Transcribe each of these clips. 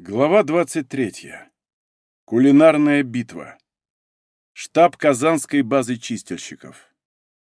Глава 23. Кулинарная битва. Штаб Казанской базы чистильщиков.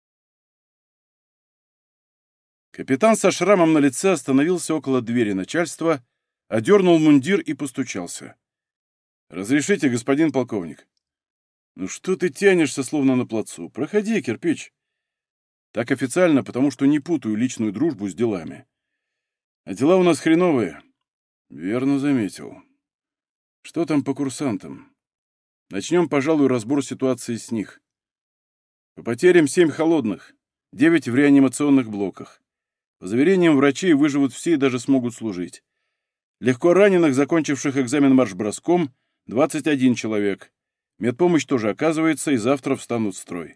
Капитан со шрамом на лице остановился около двери начальства, одернул мундир и постучался. «Разрешите, господин полковник?» «Ну что ты тянешься, словно на плацу? Проходи, кирпич». «Так официально, потому что не путаю личную дружбу с делами. А дела у нас хреновые». «Верно заметил. Что там по курсантам? Начнем, пожалуй, разбор ситуации с них. По потерям 7 холодных, 9 в реанимационных блоках. По заверениям врачей, выживут все и даже смогут служить. Легко раненых, закончивших экзамен марш-броском, 21 человек. Медпомощь тоже оказывается, и завтра встанут в строй».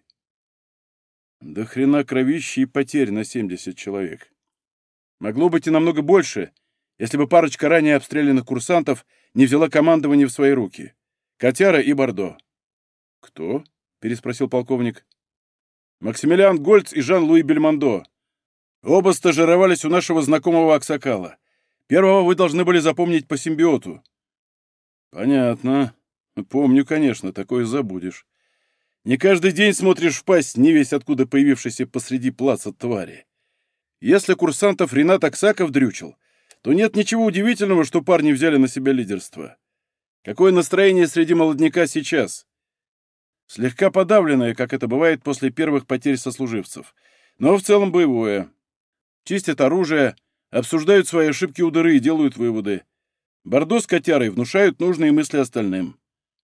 До хрена кровищи и потерь на 70 человек. Могло быть и намного больше, если бы парочка ранее обстрелянных курсантов не взяла командование в свои руки. Котяра и Бордо. «Кто?» — переспросил полковник. «Максимилиан Гольц и Жан-Луи Бельмондо. Оба стажировались у нашего знакомого Аксакала. Первого вы должны были запомнить по симбиоту». «Понятно. Помню, конечно, такое забудешь. Не каждый день смотришь в пасть невесть откуда появившейся посреди плаца твари. Если курсантов Ренат Аксаков дрючил, то нет ничего удивительного, что парни взяли на себя лидерство. Какое настроение среди молодняка сейчас? Слегка подавленное, как это бывает после первых потерь сослуживцев, но в целом боевое. Чистят оружие, обсуждают свои ошибки у дыры и делают выводы. Бордо с Котярой внушают нужные мысли остальным.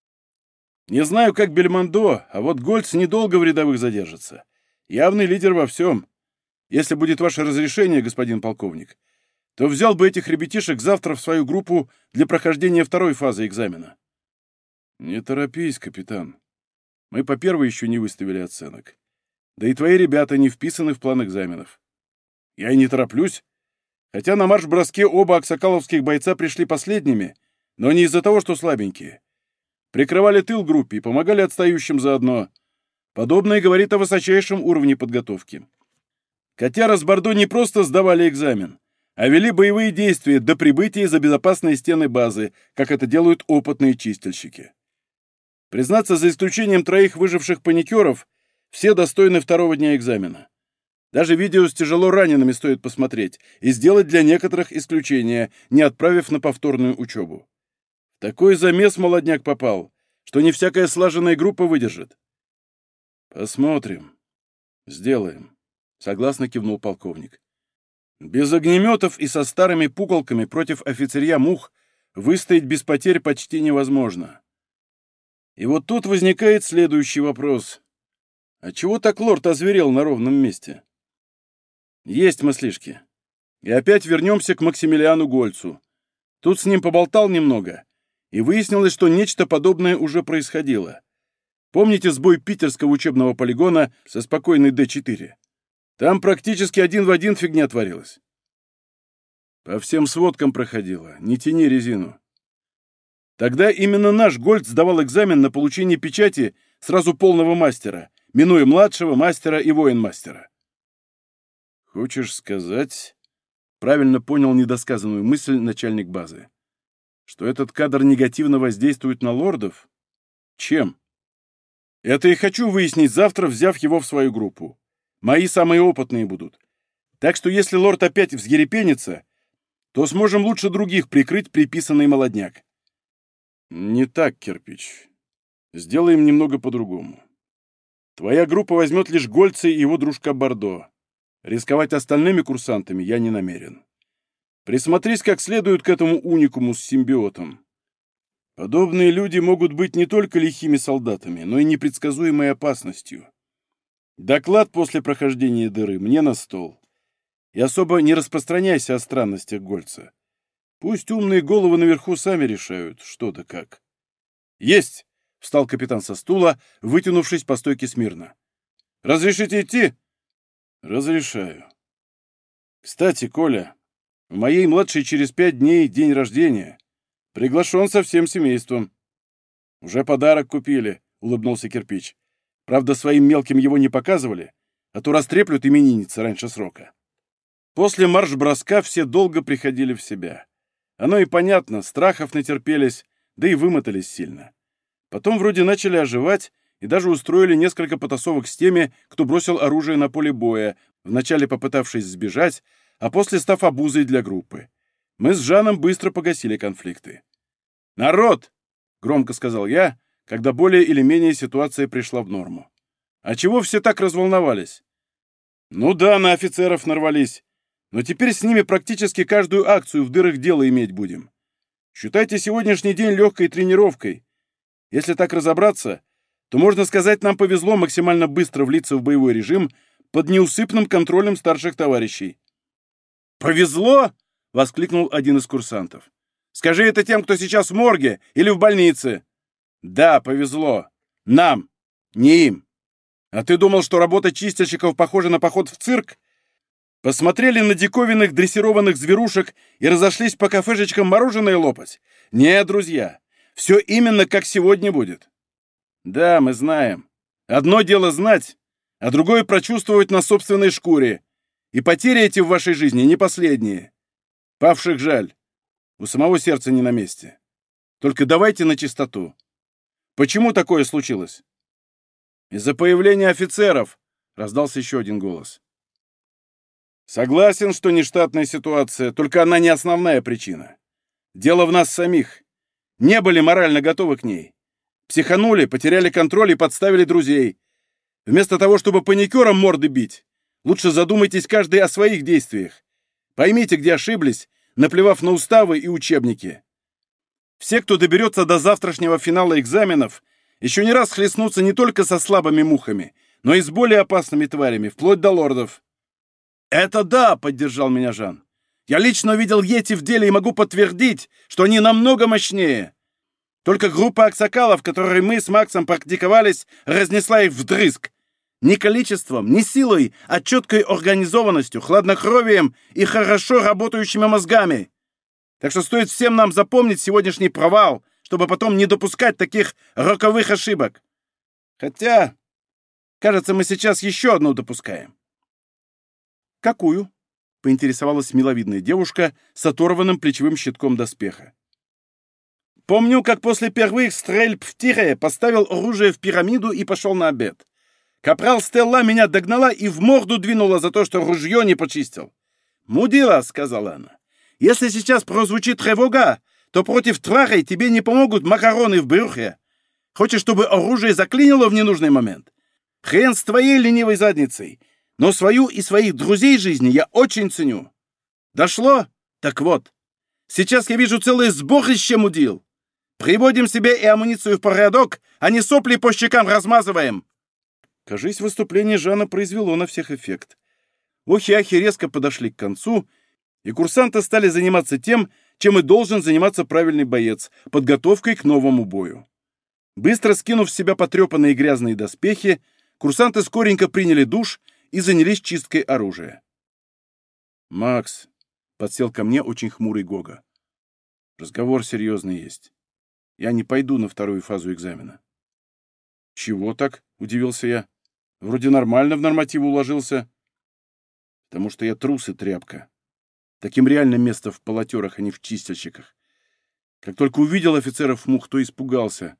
Не знаю, как Бельмондо, а вот Гольц недолго в рядовых задержится. Явный лидер во всем. Если будет ваше разрешение, господин полковник, то взял бы этих ребятишек завтра в свою группу для прохождения второй фазы экзамена». «Не торопись, капитан. Мы по первой еще не выставили оценок. Да и твои ребята не вписаны в план экзаменов». «Я и не тороплюсь. Хотя на марш-броске оба аксакаловских бойца пришли последними, но не из-за того, что слабенькие. Прикрывали тыл группе и помогали отстающим заодно. Подобное говорит о высочайшем уровне подготовки. Котяра с Бордо не просто сдавали экзамен, а вели боевые действия до прибытия за безопасные стены базы, как это делают опытные чистильщики. Признаться, за исключением 3 выживших паникеров, все достойны второго дня экзамена. Даже видео с тяжело ранеными стоит посмотреть и сделать для некоторых исключения, не отправив на повторную учебу. В такой замес молодняк попал, что не всякая слаженная группа выдержит. «Посмотрим. Сделаем», — согласно кивнул полковник. «Без огнеметов и со старыми пуколками против офицерья мух выстоять без потерь почти невозможно. И вот тут возникает следующий вопрос. А чего так лорд озверел на ровном месте?» «Есть мыслишки. И опять вернемся к Максимилиану Гольцу. Тут с ним поболтал немного, и выяснилось, что нечто подобное уже происходило. Помните сбой питерского учебного полигона со спокойной Д-4? Там практически один в один фигня творилась». «По всем сводкам проходило. Не тяни резину». «Тогда именно наш Гольц сдавал экзамен на получение печати сразу полного мастера, минуя младшего мастера и воин-мастера». «Хочешь сказать...» — правильно понял недосказанную мысль начальник базы. «Что этот кадр негативно воздействует на лордов? Чем?» «Это и хочу выяснить завтра, взяв его в свою группу. Мои самые опытные будут. Так что если лорд опять взъерепенится, то сможем лучше других прикрыть приписанный молодняк». «Не так, кирпич. Сделаем немного по-другому. Твоя группа возьмет лишь Гольца и его дружка Бордо. Рисковать остальными курсантами я не намерен. Присмотрись как следует к этому уникуму с симбиотом. Подобные люди могут быть не только лихими солдатами, но и непредсказуемой опасностью. Доклад после прохождения дыры мне на стол. И особо не распространяйся о странностях Гольца. Пусть умные головы наверху сами решают, что да как». «Есть!» — встал капитан со стула, вытянувшись по стойке смирно. «Разрешите идти?» «Разрешаю. Кстати, Коля, у моей младшей через 5 дней день рождения. Приглашен со всем семейством». «Уже подарок купили», — улыбнулся кирпич. «Правда, своим мелким его не показывали, а то растреплют именинницы раньше срока». После марш-броска все долго приходили в себя. Оно и понятно, страхов натерпелись, да и вымотались сильно. Потом вроде начали оживать и даже устроили несколько потасовок с теми, кто бросил оружие на поле боя, вначале попытавшись сбежать, а после став обузой для группы. Мы с Жаном быстро погасили конфликты. «Народ!» — громко сказал я, когда более или менее ситуация пришла в норму. «А чего все так разволновались?» «Ну да, на офицеров нарвались. Но теперь с ними практически каждую акцию в дырах дела иметь будем. Считайте сегодняшний день легкой тренировкой. Если так разобраться, то, можно сказать, нам повезло максимально быстро влиться в боевой режим под неусыпным контролем старших товарищей». «Повезло?» — воскликнул один из курсантов. «Скажи это тем, кто сейчас в морге или в больнице». «Да, повезло. Нам, не им. А ты думал, что работа чистильщиков похожа на поход в цирк? Посмотрели на диковинных дрессированных зверушек и разошлись по кафешечкам мороженое лопать? Нет, друзья, все именно как сегодня будет». «Да, мы знаем. Одно дело знать, а другое прочувствовать на собственной шкуре. И потери эти в вашей жизни не последние. Павших жаль. У самого сердца не на месте. Только давайте на чистоту. Почему такое случилось?» «Из-за появления офицеров», — раздался еще один голос. «Согласен, что нештатная ситуация, только она не основная причина. Дело в нас самих. Не были морально готовы к ней. Психанули, потеряли контроль и подставили друзей. Вместо того, чтобы паникерам морды бить, лучше задумайтесь каждый о своих действиях. Поймите, где ошиблись, наплевав на уставы и учебники. Все, кто доберется до завтрашнего финала экзаменов, еще не раз хлестнутся не только со слабыми мухами, но и с более опасными тварями, вплоть до лордов». «Это да!» — поддержал меня Жан. «Я лично видел йети в деле и могу подтвердить, что они намного мощнее. Только группа аксакалов, в которой мы с Максом практиковались, разнесла их вдрызг. Не количеством, не силой, а четкой организованностью, хладнокровием и хорошо работающими мозгами. Так что стоит всем нам запомнить сегодняшний провал, чтобы потом не допускать таких роковых ошибок. Хотя, кажется, мы сейчас еще одну допускаем». «Какую?» — поинтересовалась миловидная девушка с оторванным плечевым щитком доспеха. «Помню, как после первых стрельб в тире поставил оружие в пирамиду и пошел на обед. Капрал Стелла меня догнала и в морду двинула за то, что ружье не почистил. «Мудила», — сказала она, — «если сейчас прозвучит тревога, то против тварей тебе не помогут макароны в брюхе. Хочешь, чтобы оружие заклинило в ненужный момент? Хрен с твоей ленивой задницей. Но свою и своих друзей жизни я очень ценю. Дошло? Так вот. Сейчас я вижу целое сборище мудил. Приводим себе и амуницию в порядок, а не сопли по щекам размазываем». Кажись, выступление Жана произвело на всех эффект. Охи-ахи резко подошли к концу, и курсанты стали заниматься тем, чем и должен заниматься правильный боец — подготовкой к новому бою. Быстро скинув с себя потрепанные грязные доспехи, курсанты скоренько приняли душ и занялись чисткой оружия. «Макс», — подсел ко мне очень хмурый Гога, — «разговор серьезный есть. Я не пойду на вторую фазу экзамена». «Чего так?» — удивился я. «Вроде нормально в нормативы уложился». «Потому что я трус и тряпка. Таким реально место в полотерах, а не в чистильщиках. Как только увидел офицеров мух, то испугался.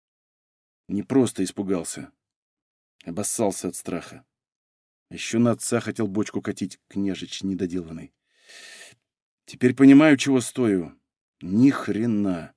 Не просто испугался. Обоссался от страха. Еще на отца хотел бочку катить, княжич недоделанный. Теперь понимаю, чего стою. Ни хрена.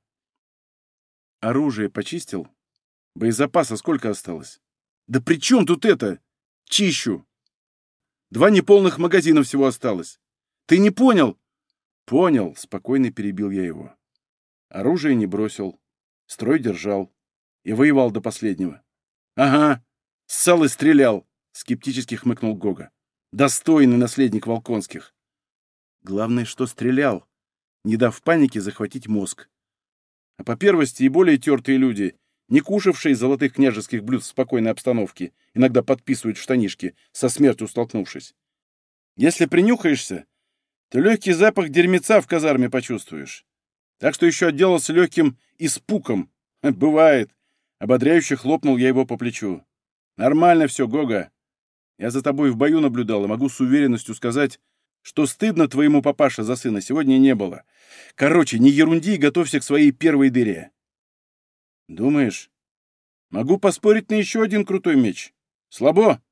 Оружие почистил? Боезапаса сколько осталось? Да при чем тут это? Чищу. 2 неполных магазина всего осталось. Ты не понял? Понял, спокойно перебил я его. Оружие не бросил. Строй держал. И воевал до последнего. Ага, ссал и стрелял, скептически хмыкнул Гога. Достойный наследник Волконских. Главное, что стрелял, не дав панике захватить мозг. А по первости и более тертые люди, не кушавшие золотых княжеских блюд в спокойной обстановке, иногда подписывают в штанишки, со смертью столкнувшись. Если принюхаешься, то легкий запах дерьмеца в казарме почувствуешь. Так что еще отделался легким испуком. Бывает. Ободряюще хлопнул я его по плечу. Нормально все, Гога. Я за тобой в бою наблюдал и могу с уверенностью сказать, Что стыдно твоему папаше за сына сегодня не было. Короче, не ерунди и готовься к своей первой дыре. Думаешь, могу поспорить на еще один крутой меч? Слабо?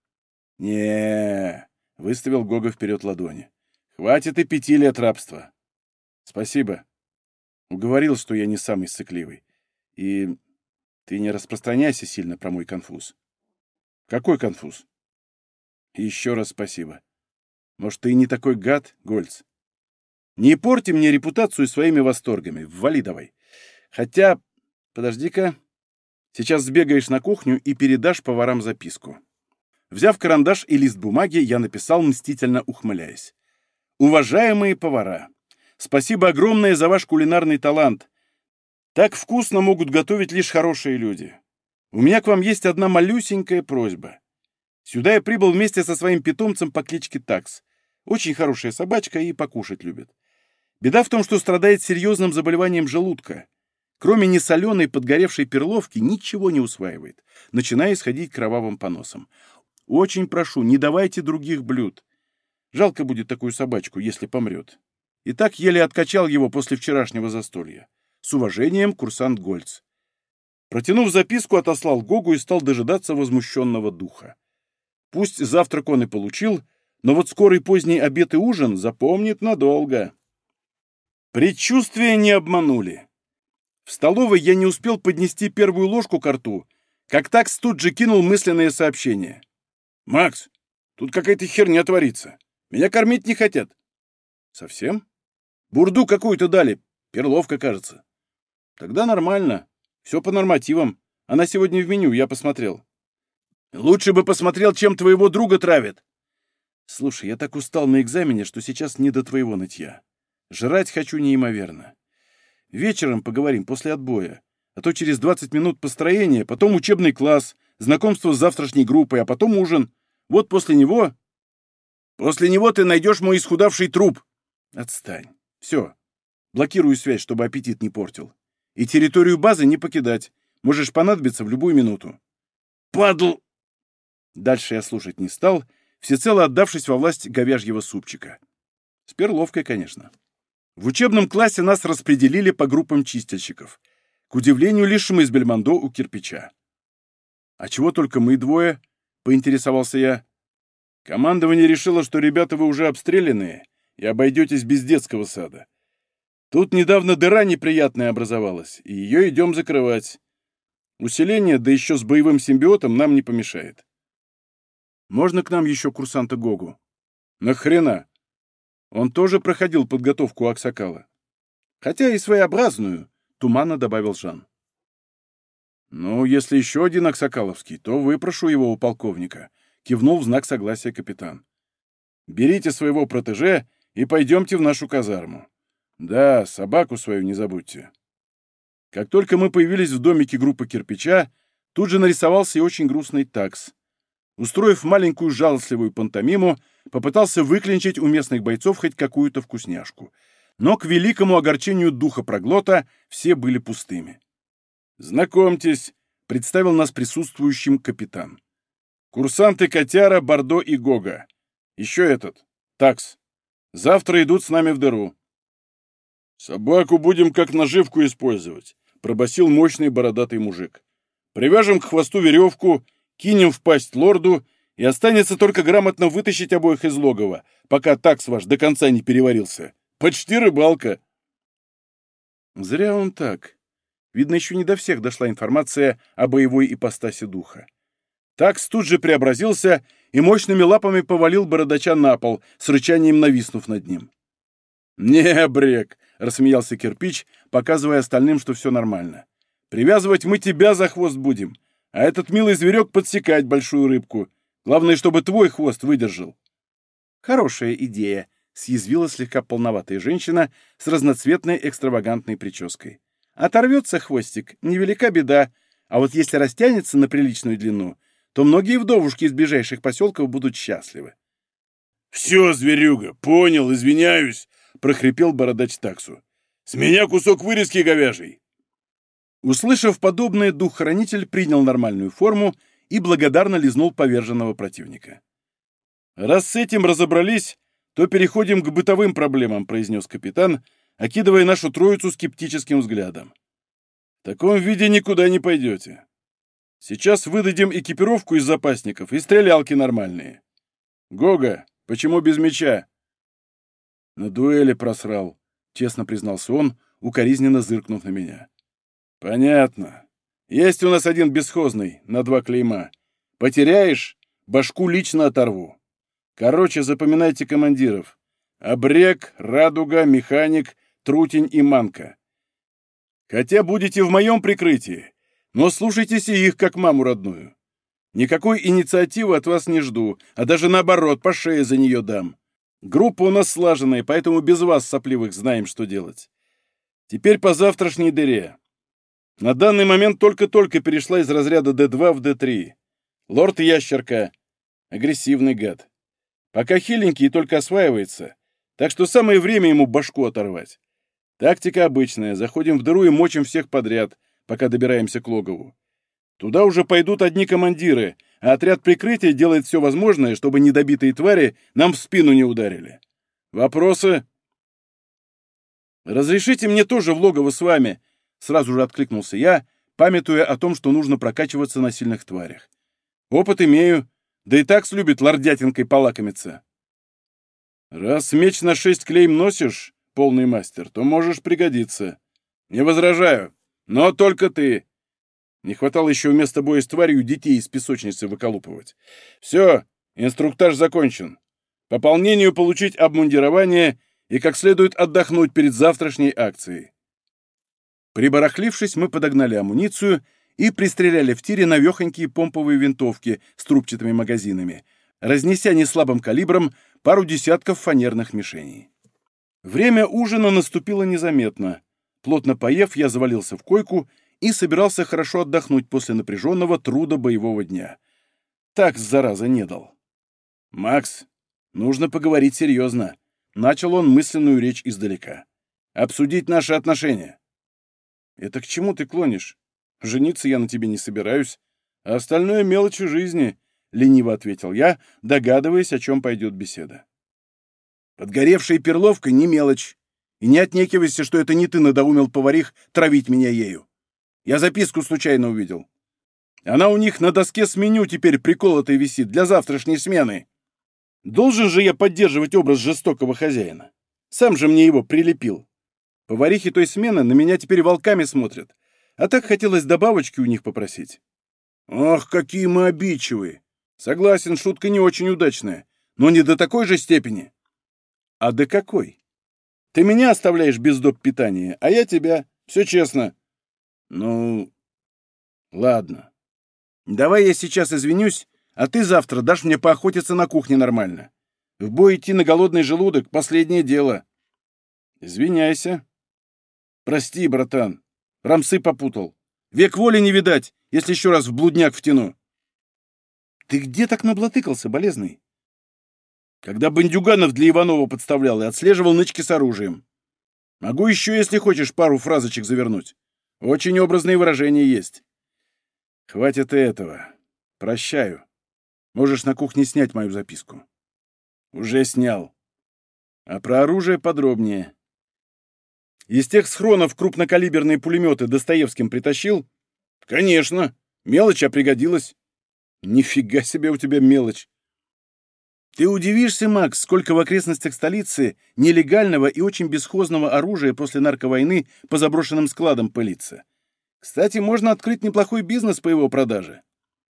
Не, выставил Гога вперед ладони. Хватит и 5 лет рабства. Спасибо. Уговорил, что я не самый сыкливый. И ты не распространяйся сильно про мой конфуз. Какой конфуз? Еще раз спасибо. Может, ты и не такой гад, Гольц? Не порти мне репутацию своими восторгами. Ввали давай. Хотя, подожди-ка. Сейчас сбегаешь на кухню и передашь поварам записку. Взяв карандаш и лист бумаги, я написал, мстительно ухмыляясь. Уважаемые повара, спасибо огромное за ваш кулинарный талант. Так вкусно могут готовить лишь хорошие люди. У меня к вам есть одна малюсенькая просьба. Сюда я прибыл вместе со своим питомцем по кличке Такс. Очень хорошая собачка и покушать любит. Беда в том, что страдает серьезным заболеванием желудка. Кроме несоленой подгоревшей перловки ничего не усваивает, начиная исходить кровавым поносом. Очень прошу, не давайте других блюд. Жалко будет такую собачку, если помрет. И так еле откачал его после вчерашнего застолья. С уважением, курсант Гольц. Протянув записку, отослал Гогу и стал дожидаться возмущенного духа. Пусть завтрак он и получил, но вот скорый поздний обед и ужин запомнит надолго. Предчувствия не обманули. В столовой я не успел поднести первую ложку ко рту, как Такс тут же кинул мысленное сообщение. «Макс, тут какая-то херня творится. Меня кормить не хотят». «Совсем? Бурду какую-то дали. Перловка, кажется». «Тогда нормально. Все по нормативам. Она сегодня в меню, я посмотрел». «Лучше бы посмотрел, чем твоего друга травят». «Слушай, я так устал на экзамене, что сейчас не до твоего нытья. Жрать хочу неимоверно. Вечером поговорим после отбоя, а то через 20 минут построение, потом учебный класс, знакомство с завтрашней группой, а потом ужин. Вот после него... После него ты найдешь мой исхудавший труп. Отстань. Все. Блокирую связь, чтобы аппетит не портил. И территорию базы не покидать. Можешь понадобиться в любую минуту. Падл! Дальше я слушать не стал, всецело отдавшись во власть говяжьего супчика. С перловкой, конечно. В учебном классе нас распределили по группам чистильщиков. К удивлению, лишь мы с Бельмондо у кирпича. «А чего только мы двое?» — поинтересовался я. «Командование решило, что ребята вы уже обстрелянные и обойдетесь без детского сада. Тут недавно дыра неприятная образовалась, и ее идем закрывать. Усиление, да еще с боевым симбиотом, нам не помешает». «Можно к нам еще курсанта Гогу?» «Нахрена? Он тоже проходил подготовку у Аксакала. Хотя и своеобразную», — туманно добавил Жан. «Ну, если еще один Аксакаловский, то выпрошу его у полковника», — кивнул в знак согласия капитан. «Берите своего протеже и пойдемте в нашу казарму. Да, собаку свою не забудьте». Как только мы появились в домике группы кирпича, тут же нарисовался и очень грустный Такс. Устроив маленькую жалостливую пантомиму, попытался выклинчить у местных бойцов хоть какую-то вкусняшку. Но к великому огорчению духа проглота все были пустыми. «Знакомьтесь», — представил нас присутствующим капитан. «Курсанты Котяра, Бордо и Гога. Еще этот, Такс. Завтра идут с нами в дыру». «Собаку будем как наживку использовать», — пробасил мощный бородатый мужик. «Привяжем к хвосту веревку, кинем в пасть лорду, и останется только грамотно вытащить обоих из логова, пока Такс ваш до конца не переварился. Почти рыбалка». Зря он так. Видно, еще не до всех дошла информация о боевой ипостаси духа. Такс тут же преобразился и мощными лапами повалил бородача на пол, с рычанием нависнув над ним. «Не, Брек!» — рассмеялся кирпич, показывая остальным, что все нормально. «Привязывать мы тебя за хвост будем, а этот милый зверек подсекать большую рыбку. Главное, чтобы твой хвост выдержал». «Хорошая идея», — съязвила слегка полноватая женщина с разноцветной экстравагантной прической. «Оторвется хвостик, невелика беда, а вот если растянется на приличную длину, то многие вдовушки из ближайших поселков будут счастливы». «Все, зверюга, понял, извиняюсь», — прохрипел бородач Таксу. «С меня кусок вырезки говяжий». Услышав подобное, дух-хранитель принял нормальную форму и благодарно лизнул поверженного противника. «Раз с этим разобрались, то переходим к бытовым проблемам», — произнес капитан, окидывая нашу троицу скептическим взглядом. «В таком виде никуда не пойдете. Сейчас выдадим экипировку из запасников и стрелялки нормальные. Гога, почему без меча?» «На дуэли просрал», — честно признался он, укоризненно зыркнув на меня. «Понятно. Есть у нас один бесхозный, на 2 клейма. Потеряешь — башку лично оторву. Короче, запоминайте командиров. Обрек, Радуга, Механик, Трутень и Манка. Хотя будете в моем прикрытии, но слушайтесь и их, как маму родную. Никакой инициативы от вас не жду, а даже наоборот, по шее за нее дам. Группа у нас слаженная, поэтому без вас, сопливых, знаем, что делать. Теперь по завтрашней дыре. На данный момент только-только перешла из разряда D2 в D3. Лорд Ящерка. Агрессивный гад. Пока хиленький и только осваивается, так что самое время ему башку оторвать. Тактика обычная. Заходим в дыру и мочим всех подряд, пока добираемся к логову. Туда уже пойдут одни командиры, а отряд прикрытия делает все возможное, чтобы недобитые твари нам в спину не ударили. Вопросы? «Разрешите мне тоже в логово с вами?» Сразу же откликнулся я, памятуя о том, что нужно прокачиваться на сильных тварях. «Опыт имею, да и так слюбит лордятинкой полакомиться». «Раз меч на 6 клейм носишь, полный мастер, то можешь пригодиться. Не возражаю, но только ты. Не хватало еще вместо боя с тварью детей из песочницы выколупывать. Все, инструктаж закончен. По пополнению получить обмундирование и как следует отдохнуть перед завтрашней акцией». Прибарахлившись, мы подогнали амуницию и пристреляли в тире навехонькие помповые винтовки с трубчатыми магазинами, разнеся неслабым калибром пару десятков фанерных мишеней. Время ужина наступило незаметно. Плотно поев, я завалился в койку и собирался хорошо отдохнуть после напряженного труда боевого дня. Так, зараза, не дал. «Макс, нужно поговорить серьезно», — начал он мысленную речь издалека. «Обсудить наши отношения». «Это к чему ты клонишь? Жениться я на тебе не собираюсь, а остальное мелочи жизни», — лениво ответил я, догадываясь, о чем пойдет беседа. «Подгоревшая перловка не мелочь, и не отнекивайся, что это не ты надоумил поварих травить меня ею. Я записку случайно увидел. Она у них на доске с меню теперь приколотой висит для завтрашней смены. Должен же я поддерживать образ жестокого хозяина. Сам же мне его прилепил. Поварихи той смены на меня теперь волками смотрят, а так хотелось добавочки у них попросить». «Ох, какие мы обидчивые! Согласен, шутка не очень удачная, но не до такой же степени». «А до какой? Ты меня оставляешь без доп. Питания, а я тебя. Все честно». «Ну, ладно. Давай я сейчас извинюсь, а ты завтра дашь мне поохотиться на кухне нормально. В бой идти на голодный желудок — последнее дело». «Извиняйся». «Прости, братан. Рамсы попутал. Век воли не видать, если еще раз в блудняк втяну». «Ты где так наблатыкался, болезный?» «Когда бандюганов для Иванова подставлял и отслеживал нычки с оружием. Могу еще, если хочешь, пару фразочек завернуть. Очень образные выражения есть». «Хватит и этого. Прощаю. Можешь на кухне снять мою записку». «Уже снял. А про оружие подробнее». «Из тех схронов крупнокалиберные пулеметы Достоевским притащил?» «Конечно. Мелочь, а пригодилась». «Нифига себе у тебя мелочь. Ты удивишься, Макс, сколько в окрестностях столицы нелегального и очень бесхозного оружия после нарковойны по заброшенным складам пылится. Кстати, можно открыть неплохой бизнес по его продаже».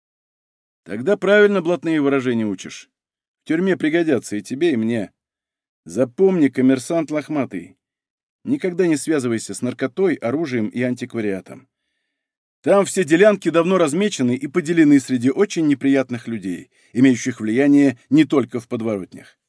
«Тогда правильно блатные выражения учишь. В тюрьме пригодятся и тебе, и мне. Запомни, коммерсант лохматый, никогда не связывайся с наркотой, оружием и антиквариатом. Там все делянки давно размечены и поделены среди очень неприятных людей, имеющих влияние не только в подворотнях.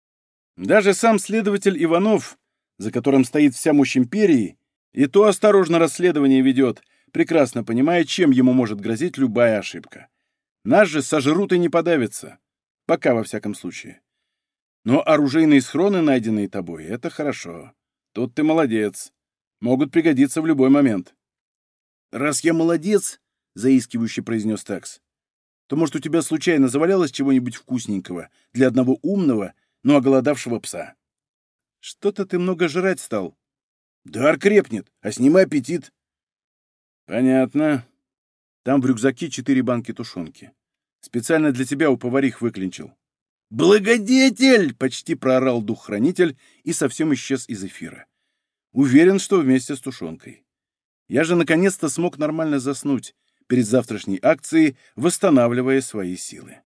Даже сам следователь Иванов, за которым стоит вся мощь империи, и то осторожно расследование ведет, прекрасно понимая, чем ему может грозить любая ошибка. Нас же сожрут и не подавятся. Пока, во всяком случае. Но оружейные схроны, найденные тобой, это хорошо. Тут ты молодец. Могут пригодиться в любой момент». «Раз я молодец, — заискивающе произнес Такс, — то, может, у тебя случайно завалялось чего-нибудь вкусненького для одного умного, но оголодавшего пса. Что-то ты много жрать стал. Дар крепнет, а с ним и аппетит. Понятно. Там в рюкзаке 4 банки тушенки. Специально для тебя у поварих выклинчил. «Благодетель!» — почти проорал дух-хранитель и совсем исчез из эфира. Уверен, что вместе с тушенкой. Я же наконец-то смог нормально заснуть перед завтрашней акцией, восстанавливая свои силы.